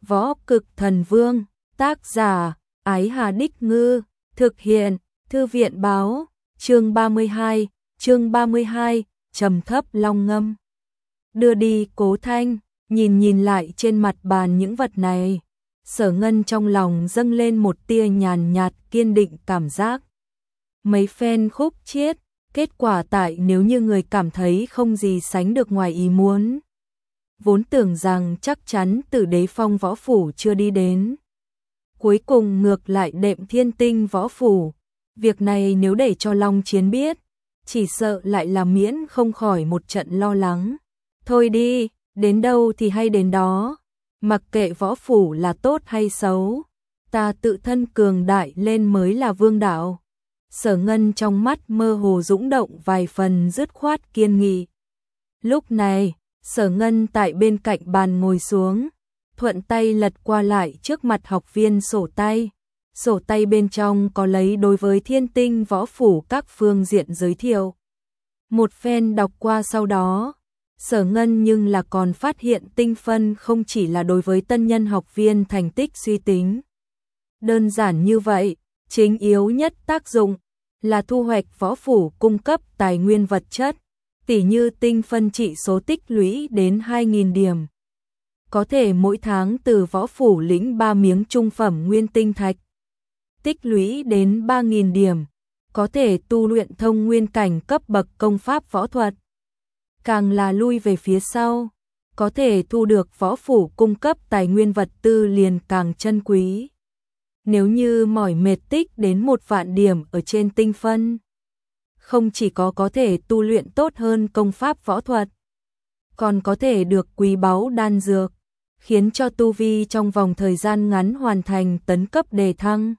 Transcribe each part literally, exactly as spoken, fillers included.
Võ Cực Thần Vương, tác giả, Ái Hà Đích Ngư, thực hiện, Thư viện báo, chương ba mươi hai, chương ba mươi hai, trầm thấp long ngâm. Đưa đi Cố Thanh, nhìn nhìn lại trên mặt bàn những vật này, Sở Ngân trong lòng dâng lên một tia nhàn nhạt kiên định cảm giác. Mấy phen khúc chiết, kết quả tại nếu như người cảm thấy không gì sánh được ngoài ý muốn. Vốn tưởng rằng chắc chắn Tử Đế Phong võ phủ chưa đi đến. Cuối cùng ngược lại đệm Thiên Tinh võ phủ. Việc này nếu để cho Long Chiến biết, chỉ sợ lại là miễn không khỏi một trận lo lắng. Thôi đi, đến đâu thì hay đến đó. Mặc kệ võ phủ là tốt hay xấu, ta tự thân cường đại lên mới là vương đạo. Sở Ngân trong mắt mơ hồ dũng động vài phần dứt khoát kiên nghị. Lúc này, Sở Ngân tại bên cạnh bàn ngồi xuống, thuận tay lật qua lại trước mặt học viên sổ tay. Sổ tay bên trong có lấy đối với Thiên Tinh võ phủ các phương diện giới thiệu. Một phen đọc qua sau đó, Sở Ngân nhưng là còn phát hiện tinh phân không chỉ là đối với tân nhân học viên thành tích suy tính. Đơn giản như vậy, chính yếu nhất tác dụng là thu hoạch võ phủ cung cấp tài nguyên vật chất, tỉ như tinh phân trị số tích lũy đến hai nghìn điểm. Có thể mỗi tháng từ võ phủ lĩnh ba miếng trung phẩm nguyên tinh thạch, tích lũy đến ba nghìn điểm, có thể tu luyện thông nguyên cảnh cấp bậc công pháp võ thuật. Càng là lui về phía sau, có thể thu được võ phủ cung cấp tài nguyên vật tư liền càng chân quý. Nếu như mỏi mệt tích đến một vạn điểm ở trên tinh phân, không chỉ có có thể tu luyện tốt hơn công pháp võ thuật, còn có thể được quý báu đan dược, khiến cho tu vi trong vòng thời gian ngắn hoàn thành tấn cấp đề thăng.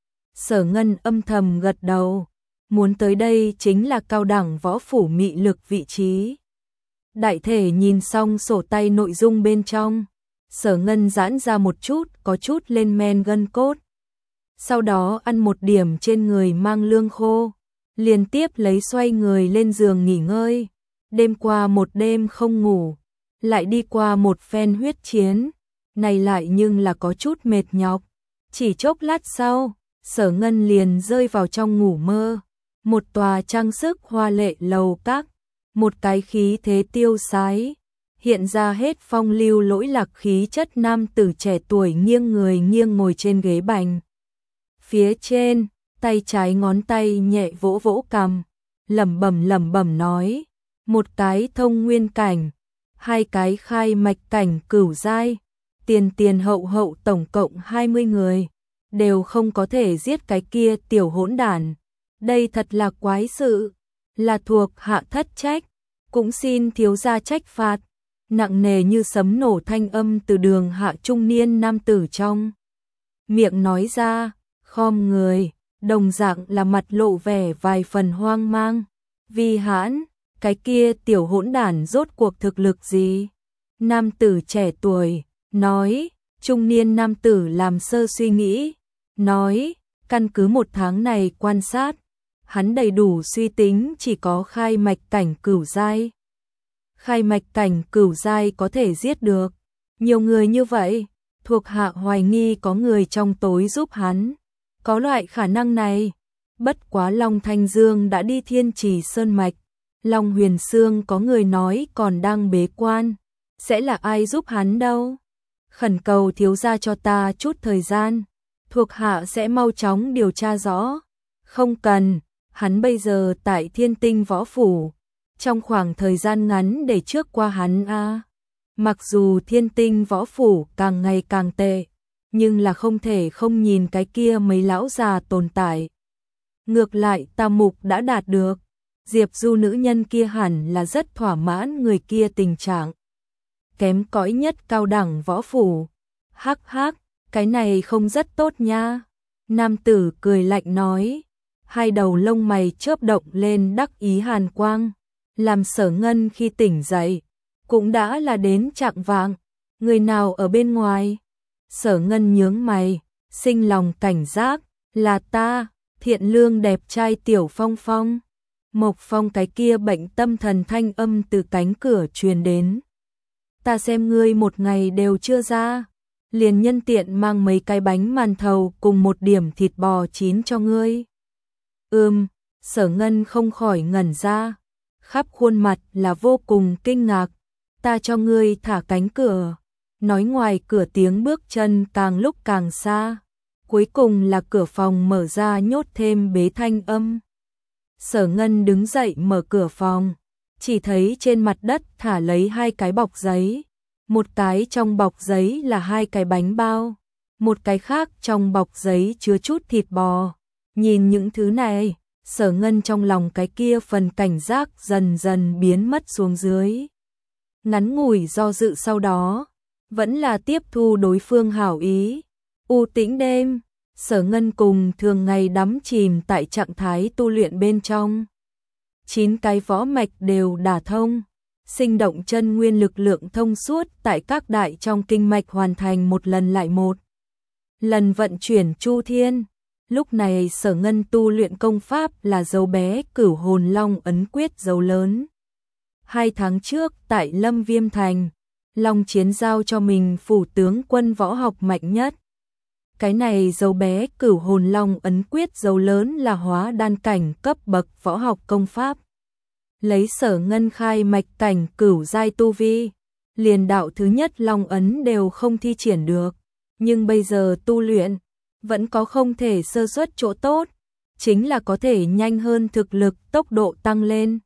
Sở Ngân âm thầm gật đầu, muốn tới đây chính là cao đẳng võ phủ mị lực vị trí. Đại thể nhìn xong sổ tay nội dung bên trong, Sở Ngân giãn ra một chút, có chút lên men gân cốt. Sau đó ăn một điểm trên người mang lương khô, liên tiếp lấy xoay người lên giường nghỉ ngơi. Đêm qua một đêm không ngủ, lại đi qua một phen huyết chiến, này lại nhưng là có chút mệt nhọc. Chỉ chốc lát sau, Sở Ngân liền rơi vào trong ngủ mơ. Một tòa trang sức hoa lệ lầu các, một cái khí thế tiêu sái, hiện ra hết phong lưu lỗi lạc khí chất nam tử trẻ tuổi nghiêng người nghiêng ngồi trên ghế bành. Phía trên, tay trái ngón tay nhẹ vỗ vỗ cằm, lẩm bẩm lẩm bẩm nói, một cái thông nguyên cảnh, hai cái khai mạch cảnh cửu giai, tiền tiền hậu hậu tổng cộng hai mươi người, đều không có thể giết cái kia tiểu hỗn đản. Đây thật là quái sự, là thuộc hạ thất trách, cũng xin thiếu gia trách phạt. Nặng nề như sấm nổ thanh âm từ đường hạ trung niên nam tử trong miệng nói ra, khom người, đồng dạng là mặt lộ vẻ vài phần hoang mang. Vi hãn, cái kia tiểu hỗn đản rốt cuộc thực lực gì? Nam tử trẻ tuổi, nói, trung niên nam tử làm sơ suy nghĩ, nói, căn cứ một tháng này quan sát, hắn đầy đủ suy tính chỉ có khai mạch cảnh cửu giai. Khai mạch cảnh cửu giai có thể giết được nhiều người như vậy, thuộc hạ hoài nghi có người trong tối giúp hắn. Có loại khả năng này, bất quá Long Thanh Dương đã đi Thiên Trì Sơn Mạch, Long Huyền Sương có người nói còn đang bế quan, sẽ là ai giúp hắn đâu. Khẩn cầu thiếu gia cho ta chút thời gian, thuộc hạ sẽ mau chóng điều tra rõ. Không cần, hắn bây giờ tại Thiên Tinh võ phủ, trong khoảng thời gian ngắn để trước qua hắn a. À. Mặc dù Thiên Tinh võ phủ càng ngày càng tệ, nhưng là không thể không nhìn cái kia mấy lão già tồn tại. Ngược lại Tam Mục đã đạt được, Diệp Du nữ nhân kia hẳn là rất thỏa mãn người kia tình trạng. Kém cỏi nhất cao đẳng võ phủ. Hắc hắc, cái này không rất tốt nha. Nam tử cười lạnh nói, hai đầu lông mày chớp động lên đắc ý hàn quang, làm Sở Ngân khi tỉnh dậy, cũng đã là đến chạng vạng. Người nào ở bên ngoài? Sở Ngân nhướng mày, sinh lòng cảnh giác, là ta, thiện lương đẹp trai tiểu Phong Phong. Mộc Phong cái kia bệnh tâm thần thanh âm từ cánh cửa truyền đến. Ta xem ngươi một ngày đều chưa ra, liền nhân tiện mang mấy cái bánh màn thầu cùng một điểm thịt bò chín cho ngươi. Ừm, Sở Ngân không khỏi ngẩn ra, khắp khuôn mặt là vô cùng kinh ngạc. Ta cho ngươi thả cánh cửa. Nói ngoài cửa tiếng bước chân càng lúc càng xa. Cuối cùng là cửa phòng mở ra nhốt thêm bế thanh âm. Sở Ngân đứng dậy mở cửa phòng, chỉ thấy trên mặt đất thả lấy hai cái bọc giấy. Một cái trong bọc giấy là hai cái bánh bao, một cái khác trong bọc giấy chứa chút thịt bò. Nhìn những thứ này, Sở Ngân trong lòng cái kia phần cảnh giác dần dần biến mất xuống dưới. Ngắn ngủi do dự sau đó, vẫn là tiếp thu đối phương hảo ý. U tĩnh đêm, Sở Ngân cùng thường ngày đắm chìm tại trạng thái tu luyện bên trong. Chín cái võ mạch đều đả thông, sinh động chân nguyên lực lượng thông suốt tại các đại trong kinh mạch hoàn thành một lần lại một lần vận chuyển chu thiên. Lúc này Sở Ngân tu luyện công pháp là dấu bé Cửu Hồn Long ấn quyết dấu lớn. Hai tháng trước tại Lâm Viêm Thành, Long Chiến giao cho mình phủ tướng quân võ học mạnh nhất. Cái này dấu bé Cửu Hồn Long ấn quyết dấu lớn là hóa đan cảnh cấp bậc võ học công pháp. Lấy Sở Ngân khai mạch cảnh cửu giai tu vi, liền đạo thứ nhất Long ấn đều không thi triển được, nhưng bây giờ tu luyện vẫn có không thể sơ suất chỗ tốt, chính là có thể nhanh hơn thực lực, tốc độ tăng lên.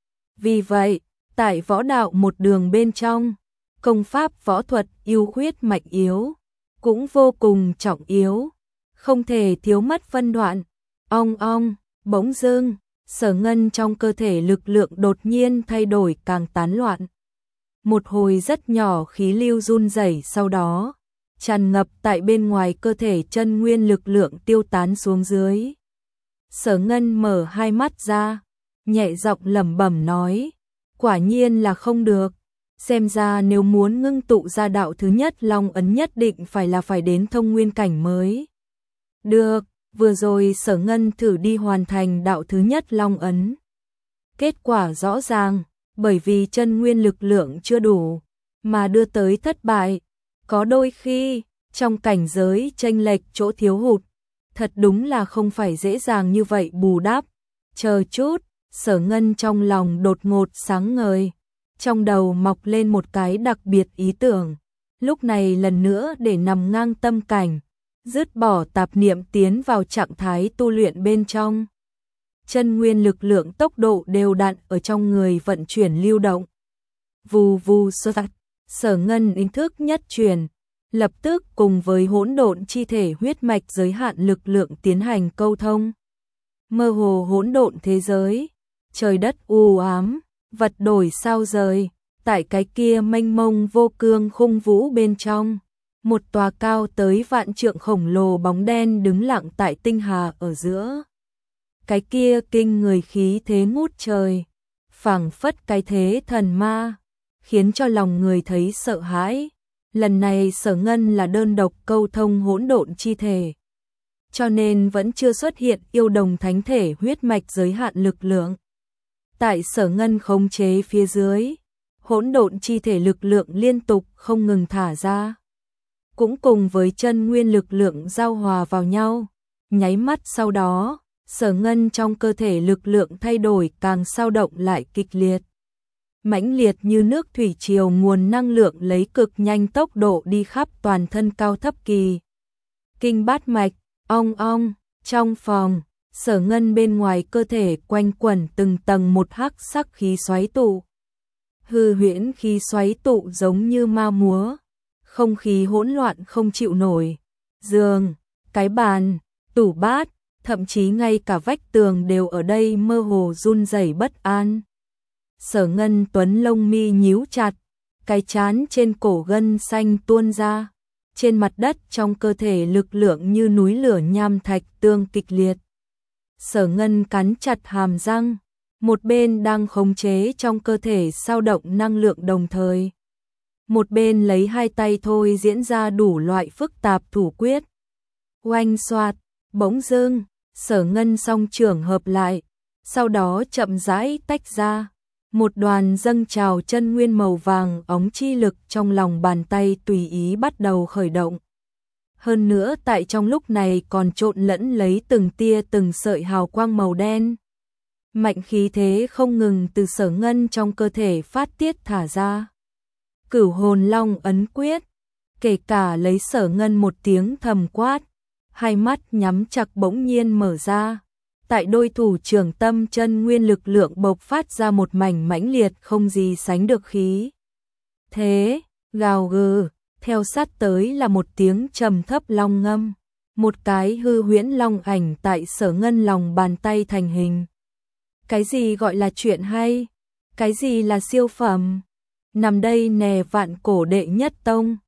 Vì vậy, tại võ đạo một đường bên trong, công pháp võ thuật ưu khuyết mạnh yếu cũng vô cùng trọng yếu, không thể thiếu mất phân đoạn. Ong ong, bỗng dưng, Sở Ngân trong cơ thể lực lượng đột nhiên thay đổi càng tán loạn. Một hồi rất nhỏ khí lưu run rẩy, sau đó tràn ngập tại bên ngoài cơ thể chân nguyên lực lượng tiêu tán xuống dưới. Sở Ngân mở hai mắt ra, nhẹ giọng lẩm bẩm nói, quả nhiên là không được. Xem ra nếu muốn ngưng tụ ra đạo thứ nhất Long ấn nhất định phải là phải đến thông nguyên cảnh mới được. Vừa rồi Sở Ngân thử đi hoàn thành đạo thứ nhất Long ấn. Kết quả rõ ràng, bởi vì chân nguyên lực lượng chưa đủ, mà đưa tới thất bại. Có đôi khi, trong cảnh giới chênh lệch chỗ thiếu hụt, thật đúng là không phải dễ dàng như vậy bù đắp. Chờ chút, Sở Ngân trong lòng đột ngột sáng ngời. Trong đầu mọc lên một cái đặc biệt ý tưởng. Lúc này lần nữa để nằm ngang tâm cảnh, dứt bỏ tạp niệm tiến vào trạng thái tu luyện bên trong. Chân nguyên lực lượng tốc độ đều đặn ở trong người vận chuyển lưu động. Vù vù sơ tạc, Sở Ngân ý thức nhất truyền, lập tức cùng với hỗn độn chi thể huyết mạch giới hạn lực lượng tiến hành câu thông. Mơ hồ hỗn độn thế giới, trời đất u ám, vật đổi sao rời, tại cái kia mênh mông vô cương khung vũ bên trong. Một tòa cao tới vạn trượng khổng lồ bóng đen đứng lặng tại tinh hà ở giữa. Cái kia kinh người khí thế ngút trời, phảng phất cái thế thần ma, khiến cho lòng người thấy sợ hãi. Lần này Sở Ngân là đơn độc câu thông hỗn độn chi thể, cho nên vẫn chưa xuất hiện yêu đồng thánh thể huyết mạch giới hạn lực lượng. Tại Sở Ngân khống chế phía dưới, hỗn độn chi thể lực lượng liên tục không ngừng thả ra, cũng cùng với chân nguyên lực lượng giao hòa vào nhau. Nháy mắt sau đó, Sở Ngân trong cơ thể lực lượng thay đổi càng sao động lại kịch liệt. Mãnh liệt như nước thủy triều, nguồn năng lượng lấy cực nhanh tốc độ đi khắp toàn thân cao thấp kỳ. Kinh bát mạch, ong ong, trong phòng, Sở Ngân bên ngoài cơ thể quanh quẩn từng tầng một hắc sắc khí xoáy tụ. Hư huyễn khí xoáy tụ giống như ma múa, không khí hỗn loạn không chịu nổi. Giường, cái bàn, tủ bát, thậm chí ngay cả vách tường đều ở đây mơ hồ run rẩy bất an. Sở Ngân tuấn lông mi nhíu chặt, cái trán trên cổ gân xanh tuôn ra. Trên mặt đất trong cơ thể lực lượng như núi lửa nham thạch tương kịch liệt. Sở Ngân cắn chặt hàm răng, một bên đang khống chế trong cơ thể sao động năng lượng đồng thời. Một bên lấy hai tay thôi diễn ra đủ loại phức tạp thủ quyết. Oanh xoạt, bỗng dưng, Sở Ngân song trưởng hợp lại, sau đó chậm rãi tách ra. Một đoàn dâng trào chân nguyên màu vàng óng chi lực trong lòng bàn tay tùy ý bắt đầu khởi động. Hơn nữa tại trong lúc này còn trộn lẫn lấy từng tia từng sợi hào quang màu đen. Mạnh khí thế không ngừng từ Sở Ngân trong cơ thể phát tiết thả ra. Cửu hồn long ấn quyết, kể cả lấy Sở Ngân một tiếng thầm quát, hai mắt nhắm chặt bỗng nhiên mở ra. Tại đôi thủ trưởng tâm chân nguyên lực lượng bộc phát ra một mảnh mãnh liệt không gì sánh được khí. Thế, gào gừ, theo sát tới là một tiếng trầm thấp long ngâm. Một cái hư huyễn long ảnh tại Sở Ngân lòng bàn tay thành hình. Cái gì gọi là chuyện hay? Cái gì là siêu phẩm? Nằm đây nè vạn cổ đệ nhất tông.